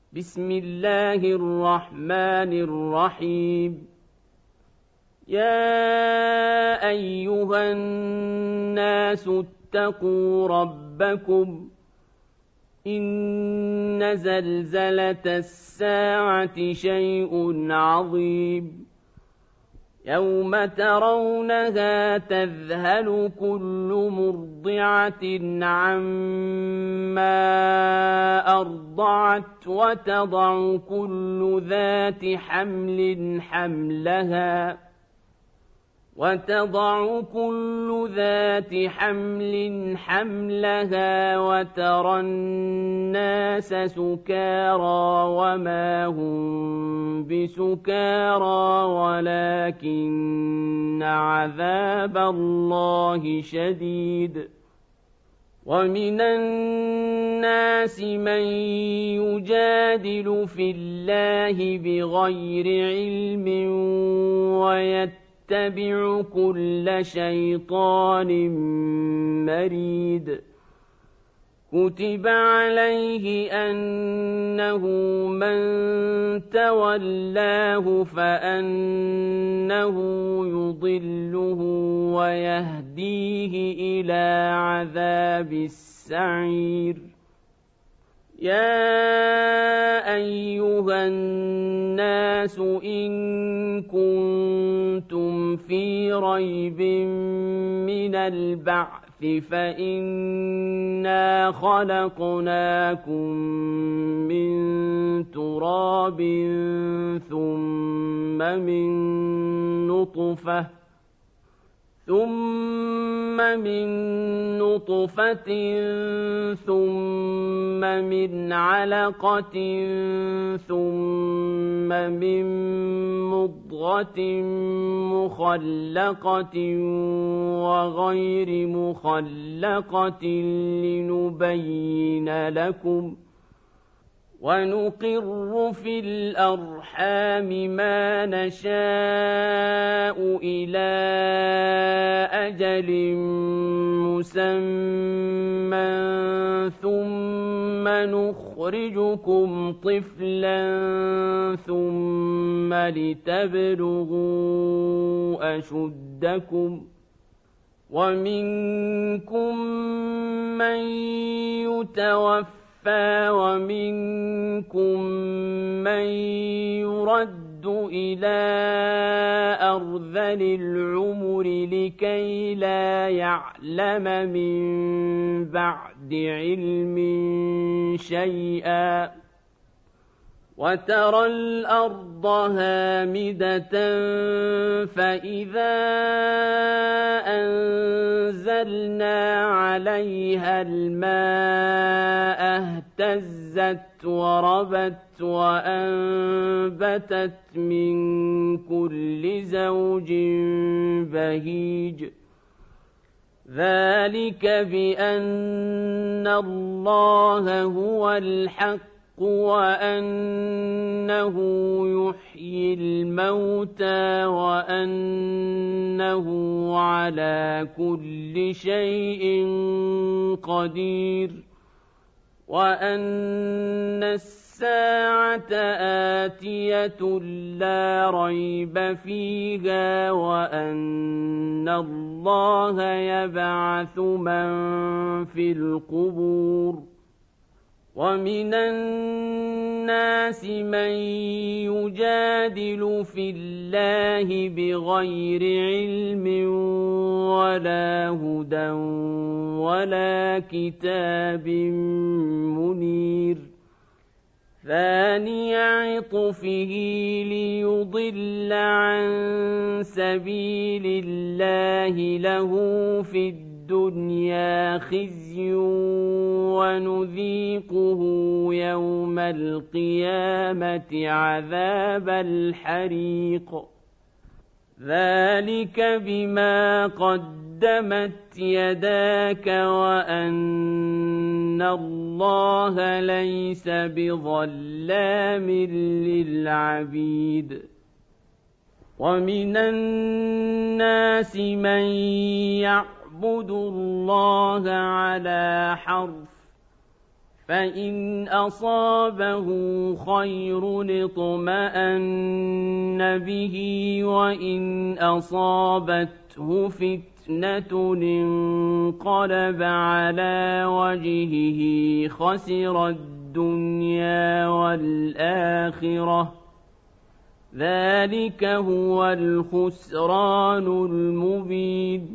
بسم الله الرحمن الرحيم يا أيها الناس اتقوا ربكم إن زلزلة الساعة شيء عظيم يوم ترونها تذهل كل مرضعة عما أرضعت وتضع كل ذات حمل حملها وترى الناس سكارى وما هم بسكارى ولكن عذاب الله شديد ومن الناس من يجادل في الله بغير علم ويتبع كل شيطان مريد كتب عليه أنه من تولاه فأنه يضله ويهديه إلى عذاب السعير يا أيها الناس إن كنتم في ريب من البعث فإنا خلقناكم من تراب ثم من نطفة ثم من علقة ثم من مضغة مخلقة وغير مخلقة لنبين لكم ونقر في الأرحام ما نشاء إلى أجل مسمى ثم نخرجكم طفلا ثم لتبلغوا أشدكم ومنكم من يتوفى ومنكم من يرد إلى أرذل العمر لكي لا يعلم من بعد علم شيئا وترى الأرض هامدة فإذا أنزلنا عليها الماء اهتزت وربت وأنبتت من كل زوج بهيج ذلك بأن الله هو الحق وأنه يحيي الموتى وأنه على كل شيء قدير وأن الساعة آتية لا ريب فيها وأن الله يبعث من في القبور ومن الناس من يجادل في الله بغير علم ولا هدى ولا كتاب منير ثاني عطفه ليضل عن سبيل الله له في الدنيا خزي ونذيقه يوم القيامة عذاب الحريق ذلك بما قدمت يداك وأن الله ليس بظلام للعبيد ومن الناس من يعبد الله على حرف فإن أصابه خير اطمأن به وإن أصابته فتنة انقلب على وجهه خسر الدنيا والآخرة ذلك هو الخسران المبين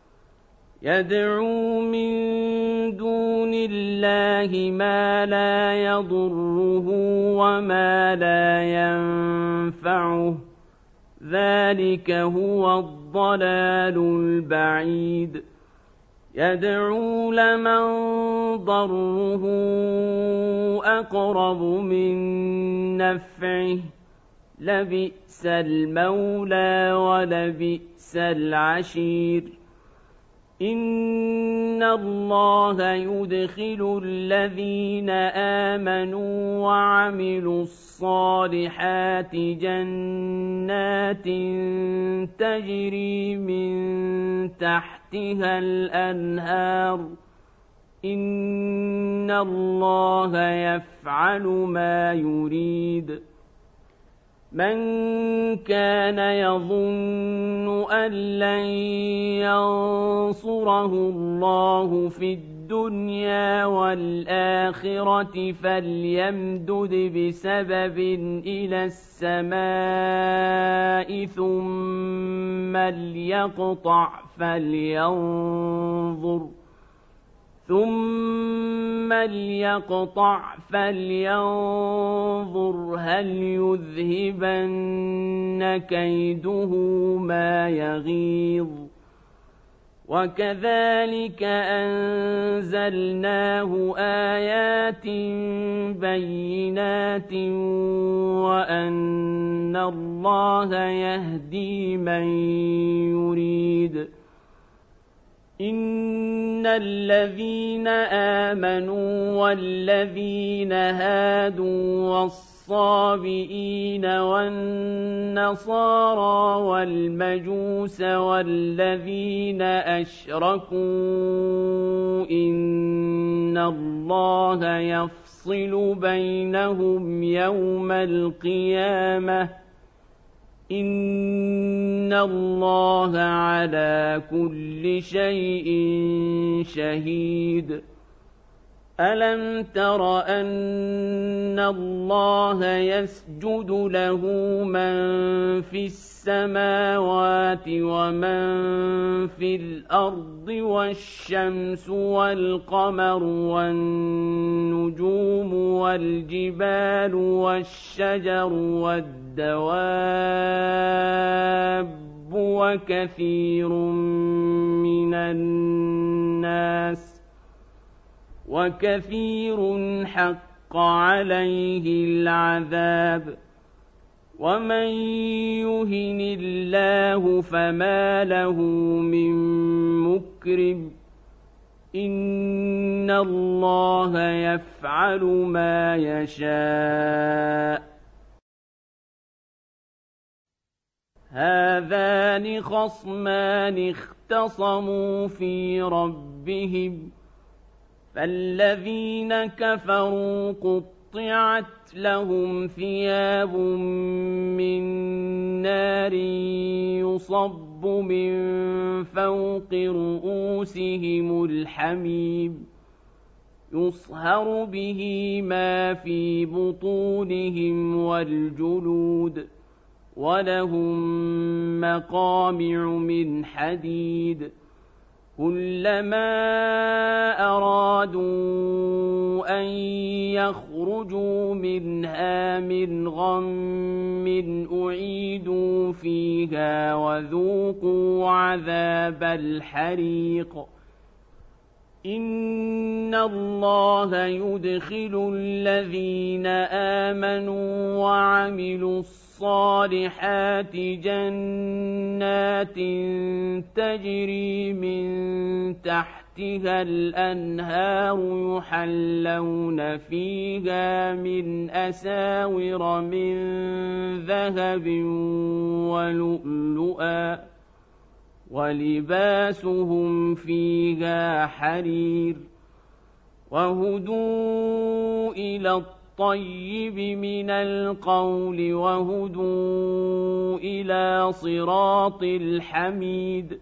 يدعو من دون الله ما لا يضره وما لا ينفعه ذلك هو الضلال البعيد يدعو لمن ضره أقرب من نفعه لبئس المولى ولبئس العشير إن الله يدخل الذين آمنوا وعملوا الصالحات جنات تجري من تحتها الأنهار إن الله يفعل ما يريد من كان يظن أن لن ينصره الله في الدنيا والآخرة فليمدد بسبب إلى السماء ثم ليقطع فلينظر هل يذهبن كيده ما يغيظ وكذلك أنزلناه آيات بينات وأن الله يهدي من يريد إن الذين آمنوا والذين هادوا والصابئين والنصارى والمجوس والذين أشركوا إن الله يفصل بينهم يوم القيامة إن الله على كل شيء شهيد ألم تر أن الله يسجد له من في السماوات ومن في الأرض والشمس والقمر والنجوم والجبال والشجر والدواب وكثير حق عليه العذاب ومن يهن الله فما له من مكرم إن الله يفعل ما يشاء هذان خصمان اختصموا في ربهم فالذين كفروا قطعت لهم ثياب من نار يصب من فوق رؤوسهم الحميم يصهر به ما في بطونهم والجلود ولهم مقامع من حديد كلما أرادوا أن يخرجوا منها من غم أعيدوا فيها وذوقوا عذاب الحريق إن الله يدخل الذين آمنوا وعملوا الصالحات جنات تجري من تحتها الأنهار يحلون فيها من أساور من ذهب ولؤلؤا ولباسهم فيها حرير وهدوا إلى الطيب من القول وهدوا إلى صراط الحميد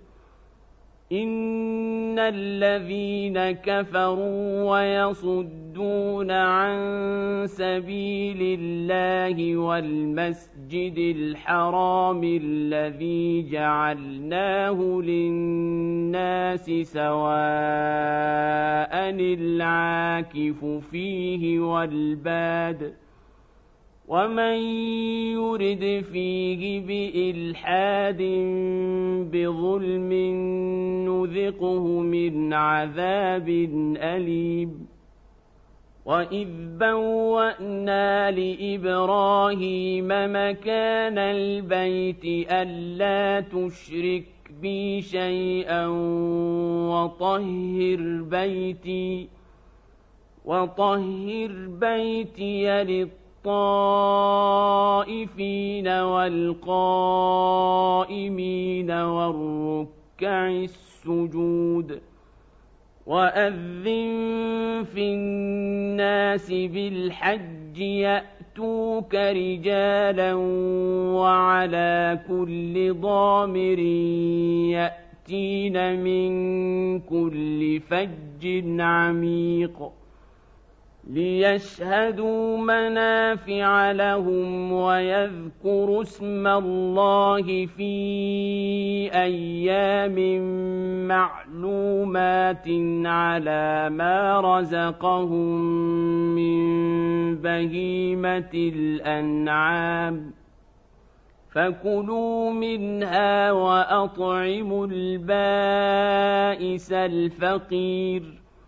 إن الذين كفروا ويصدون عن سبيل الله والمسجد الحرام الذي جعلناه للناس سواء العاكف فيه والباد ومن يرد فيه بإلحاد بظلم نذقه من عذاب أليم وإذ بوأنا لإبراهيم مكان البيت ألا تشرك بي شيئا وطهر بيتي للطائفين والقائمين والركع السجود وأذن في الناس بالحج يأتوك رجالا وعلى كل ضامر يأتين من كل فج عميق ليشهدوا منافع لهم ويذكروا اسم الله في أيام معلومات على ما رزقهم من بهيمة الأنعام فكلوا منها وأطعموا البائس الفقير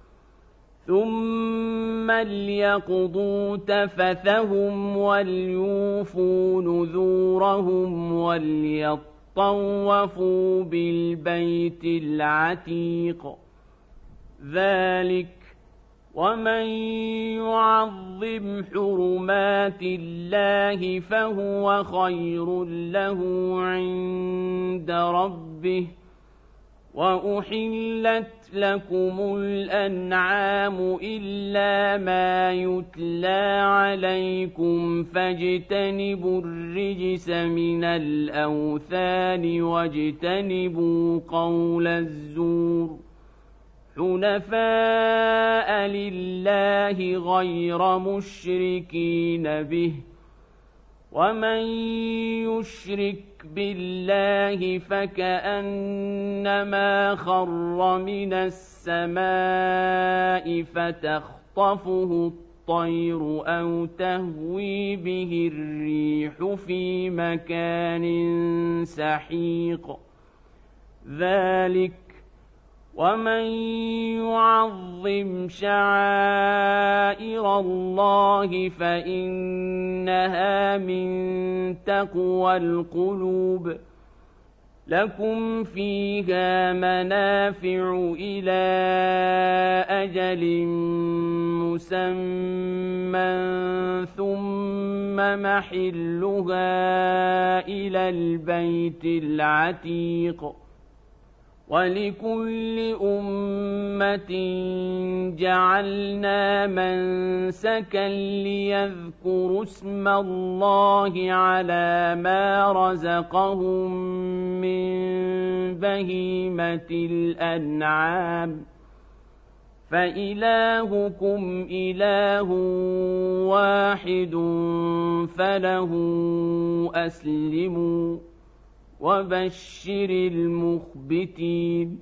ثم ليقضوا تفثهم وليوفوا نذورهم وليطوفوا بالبيت العتيق ذلك ومن يعظم حرمات الله فهو خير له عند ربه وأحلت لكم الأنعام إلا ما يتلى عليكم فاجتنبوا الرجس من الأوثان واجتنبوا قول الزور حنفاء لله غير مشركين به ومن يشرك بالله فكأنما خر من السماء فتخطفه الطير أو تهوي به الريح في مكان سحيق ذلك ومن يعظم شعائر الله فإنها من تقوى القلوب لكم فيها منافع إلى أجل مسمى ثم محلها إلى البيت العتيق ولكل أمة جعلنا منسكا ليذكروا اسم الله على ما رزقهم من بهيمة الأنعام فإلهكم إله واحد فله أسلموا وبشر المخبتين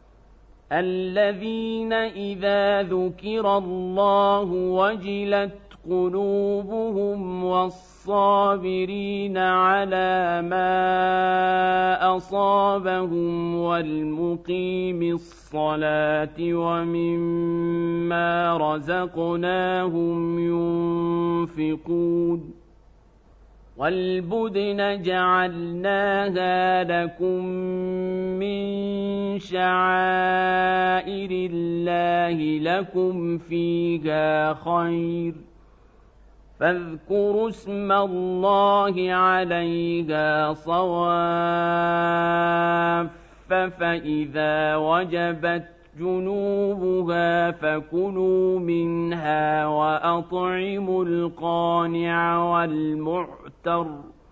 الذين إذا ذكر الله وجلت قلوبهم والصابرين على ما أصابهم والمقيم الصلاة ومما رزقناهم ينفقون والبدن جعلناها لكم من شعائر الله لكم فيها خير فاذكروا اسم الله عليها صواف فإذا وجبت جنوبها فكلوا منها وأطعموا القانع والمعتر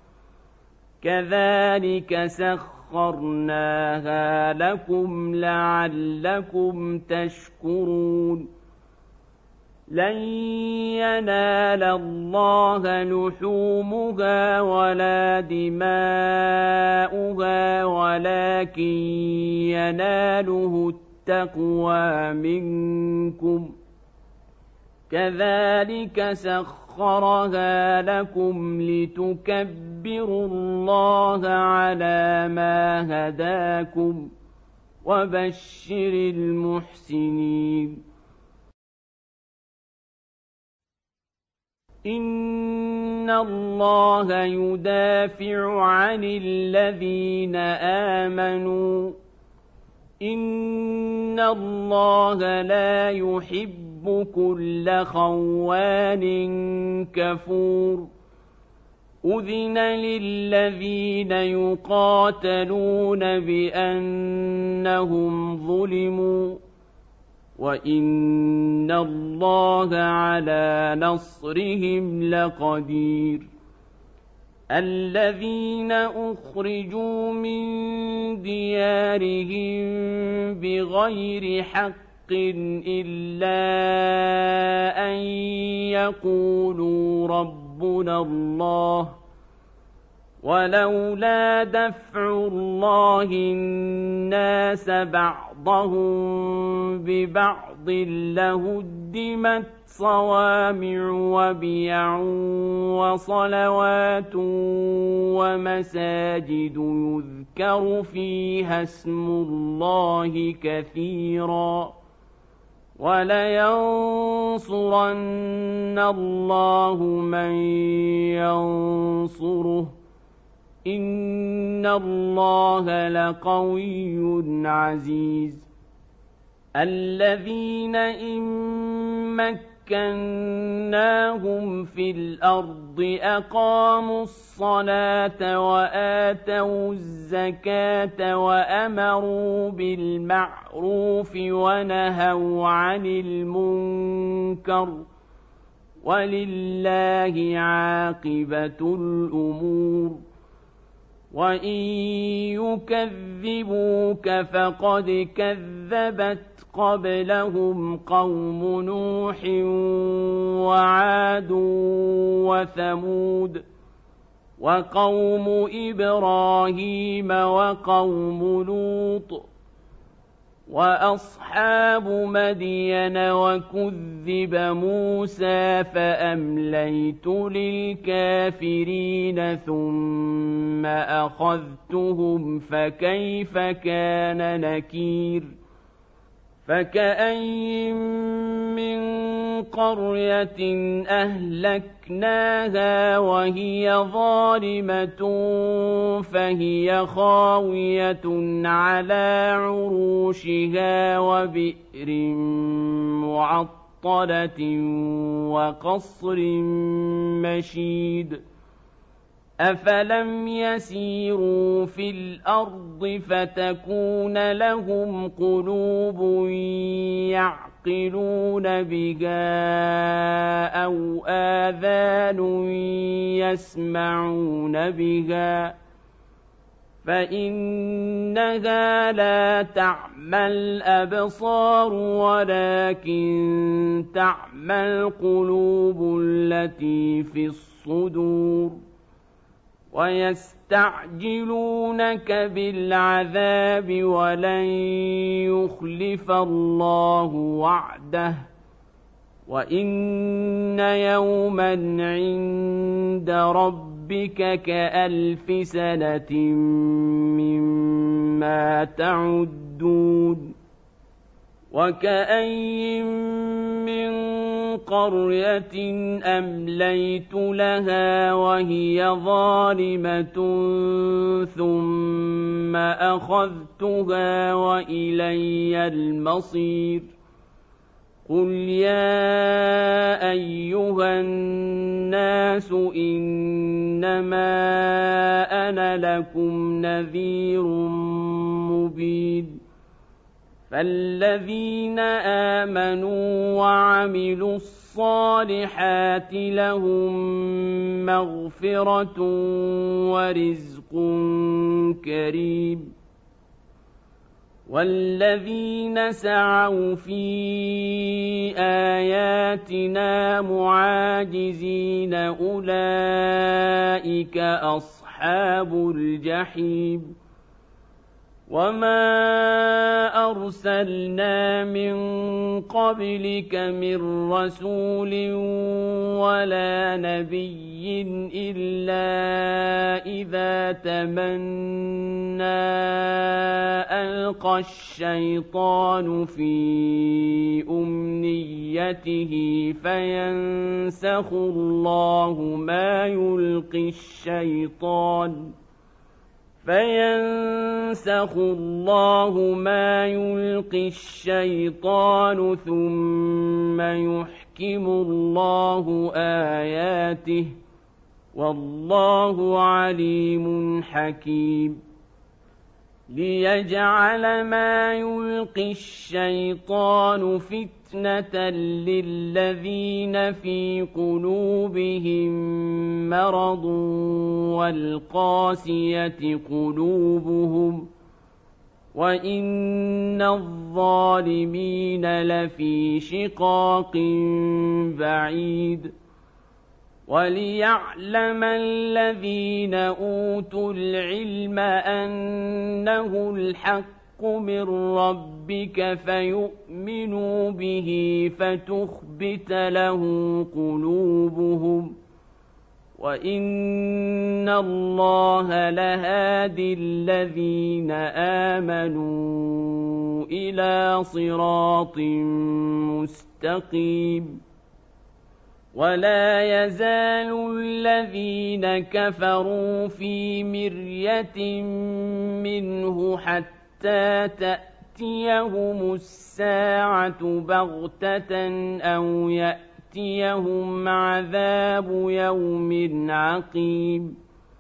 كذلك سخرناها لكم لعلكم تشكرون لن ينال الله لحومها ولا دماؤها ولكن يناله التقوى منكم كذلك سخرها لكم لتكبروا الله على ما هداكم وبشر المحسنين إن الله يدافع عن الذين آمنوا إن الله لا يحب كل خوان كفور أذن للذين يقاتلون بأنهم ظلموا وإن الله على نصرهم لقدير الذين أخرجوا من ديارهم بغير حق إلا أن يقولوا ربنا الله ولولا دفع الله الناس بعضهم ببعض لهدمت صوامع وبيع وصلوات ومساجد يذكر فيها اسم الله كثيرا ولينصرن الله من ينصره إن الله لقوي عزيز الذين إن مكناهم في الأرض أقاموا الصلاة وآتوا الزكاة وأمروا بالمعروف ونهوا عن المنكر ولله عاقبة الأمور وإن يكذبوك فقد كذبت قبلهم قوم نوح وعاد وثمود وقوم إبراهيم وقوم لوط وأصحاب مدين وكذب موسى فأمليت للكافرين ثم أخذتهم فكيف كان نكير فكأين من قرية أهلكناها وهي ظالمة فهي خاوية على عروشها وبئر معطلة وقصر مشيد أفلم يسيروا في الأرض فتكون لهم قلوب يعقلون بها أو آذان يسمعون بها فإنها لا تعمى الأبصار ولكن تعمى القلوب التي في الصدور ويستعجلونك بالعذاب ولن يخلف الله وعده وإن يوما عند ربك كألف سنة مما تعدون وكأين من قرية أمليت لها وهي ظالمة ثم أخذتها وإلي المصير قل يا أيها الناس إنما أنا لكم نذير مبين فالذين آمنوا وعملوا الصالحات لهم مغفرة ورزق كريم والذين سعوا في آياتنا معاجزين أولئك أصحاب الجحيم وما أرسلنا من قبلك من رسول ولا نبي إلا إذا تمنى ألقى الشيطان في أمنيته فينسخ الله ما يلقي الشيطان ثم يحكم الله آياته والله عليم حكيم ليجعل ما يلقي الشيطان فتنة للذين في قلوبهم مرض والقاسية قلوبهم وإن الظالمين لفي شقاق بعيد وليعلم الذين أوتوا العلم أنه الحق من ربك فيؤمنوا به فتخبت له قلوبهم وإن الله لهادي الذين آمنوا إلى صراط مستقيم ولا يزال الذين كفروا في مرية منه حتى تأتيهم الساعة بغتة أو يأتيهم عذاب يوم عقيم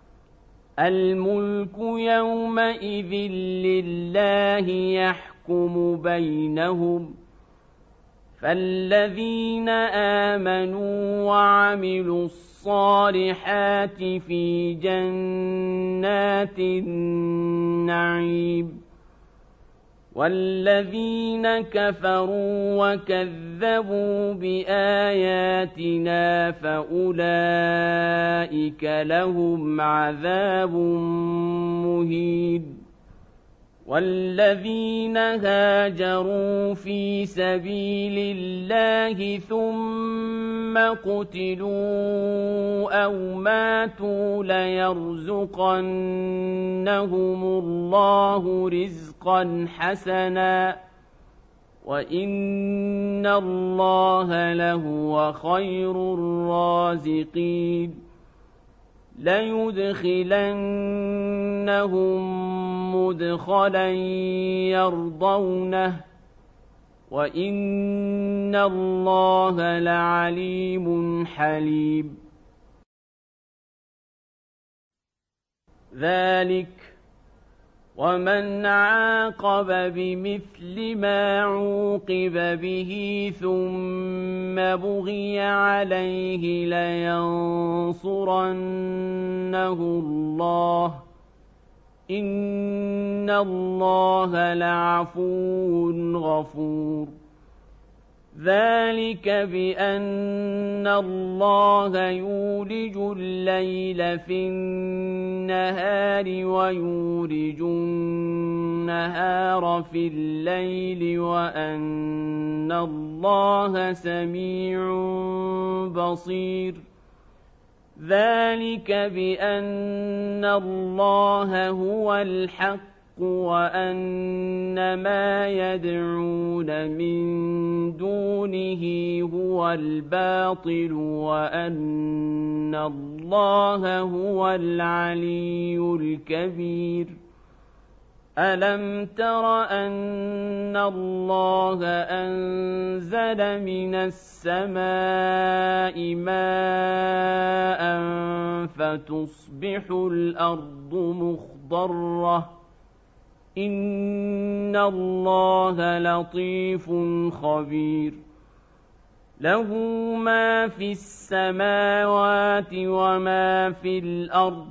الملك يومئذ لله يحكم بينهم فالذين آمنوا وعملوا الصالحات في جنات النعيم والذين كفروا وكذبوا بآياتنا فأولئك لهم عذاب مهين والذين هاجروا في سبيل الله ثم قتلوا أو ماتوا ليرزقنهم الله رزقا حسنا وإن الله لهو خير الرازقين ليدخلنهم مدخلا يرضونه وإن الله لعليم حليم ذلك ومن عاقب بمثل ما عوقب به ثم بغي عليه لينصرنه الله إن الله لعفو غفور ذلك بأن الله يولج الليل في النهار ويولج النهار في الليل وأن الله سميع بصير ذلك بأن الله هو الحق وأن ما يدعون من دونه هو الباطل وأن الله هو العلي الكبير ألم تر أن الله أنزل من السماء ماء فتصبح الأرض مخضرة إن الله لطيف خبير له ما في السماوات وما في الأرض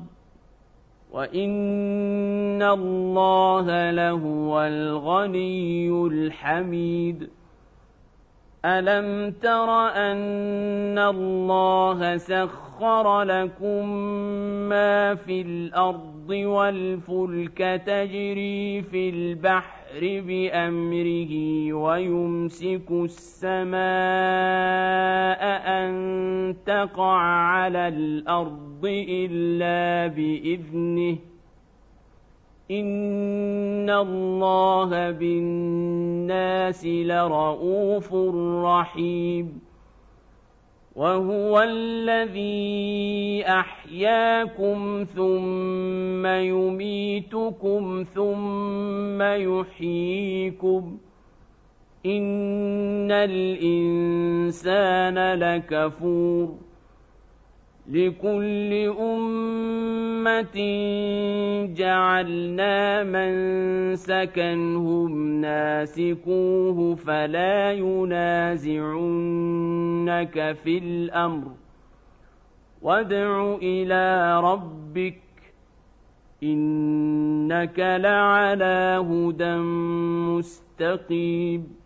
وإن الله لهو الغني الحميد ألم تر أن الله سخر لكم ما في الأرض والفلك تجري في البحر بأمره ويمسك السماء أن تقع على الأرض إلا بإذنه إن الله بالناس لرءوف رحيم وهو الذي أحياكم ثم يميتكم ثم يحييكم إن الإنسان لكفور لكل أمة جعلنا منسكا هم ناسكوه فلا ينازعنك في الأمر وادع إلى ربك إنك لعلى هدى مستقيم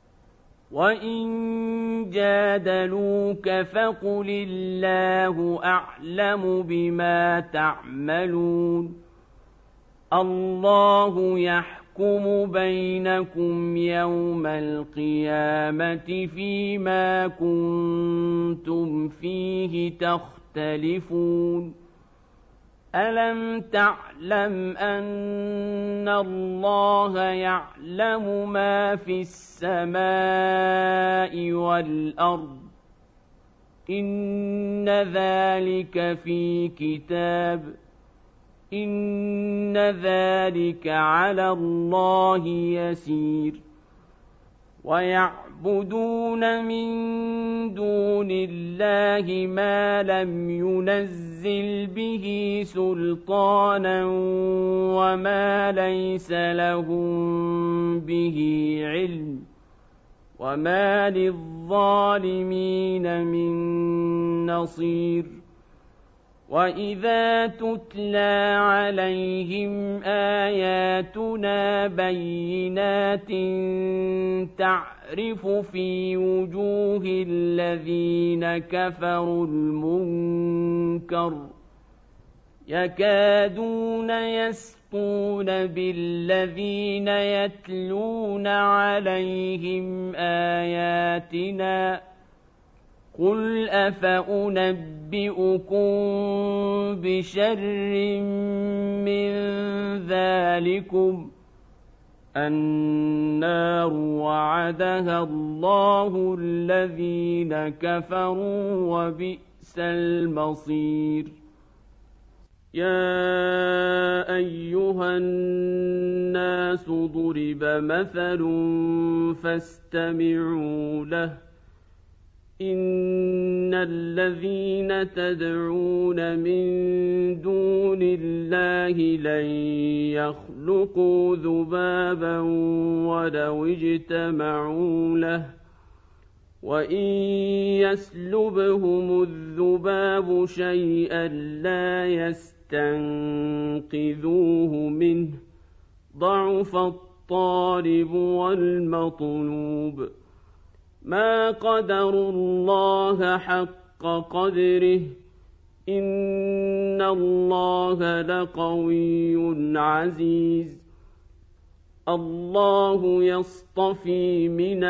وإن جادلوك فقل الله أعلم بما تعملون الله يحكم بينكم يوم القيامة فيما كنتم فيه تختلفون ألم تعلم أن الله يعلم ما في السماء والأرض إن ذلك في كتاب إن ذلك على الله يسير ويعبدون من دون الله ما لم ينزل به سلطانا وما ليس لهم به علم وما للظالمين من نصير وإذا تتلى عليهم آياتنا بينات تعرف في وجوه الذين كفروا المنكر يكادون يسطون بالذين يتلون عليهم آياتنا قل أفأنبئكم بشر من ذلكم النار وعدها الله الذين كفروا وبئس المصير يا أيها الناس ضرب مثل فاستمعوا له إن الذين تدعون من دون الله لن يخلقوا ذبابا ولو اجتمعوا له وإن يسلبهم الذباب شيئا لا يستنقذوه منه ضعف الطالب والمطلوب ما قدروا الله حق قدره إن الله لقوي عزيز الله يصطفي من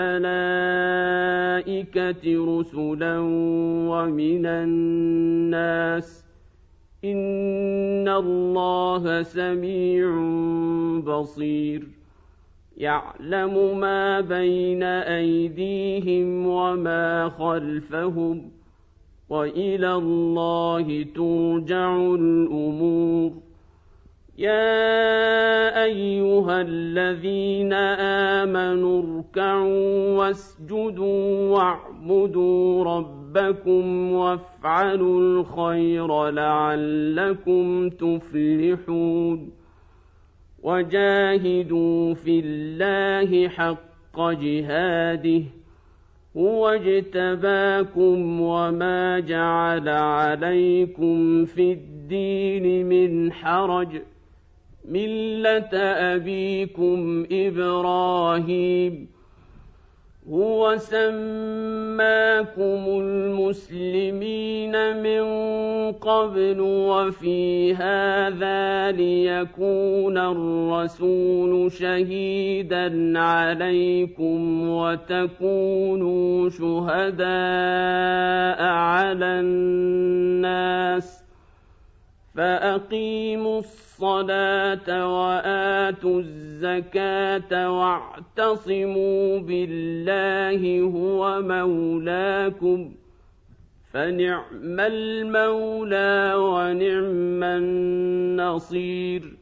الملائكة رسلا ومن الناس إن الله سميع بصير يعلم ما بين أيديهم وما خلفهم وإلى الله ترجع الأمور يا أيها الذين آمنوا اركعوا واسجدوا واعبدوا ربكم وافعلوا الخير لعلكم تفلحون وجاهدوا في الله حق جهاده هو اجتباكم وما جعل عليكم في الدين من حرج ملة أبيكم إبراهيم هو سماكم المسلمين من قبل وفي هذا ليكون الرسول شهيدا عليكم وتكونوا شهداء على الناس فأقيموا الصلاة وآتوا الزكاة واعتصموا بالله هو مولاكم فنعم المولى ونعم النصير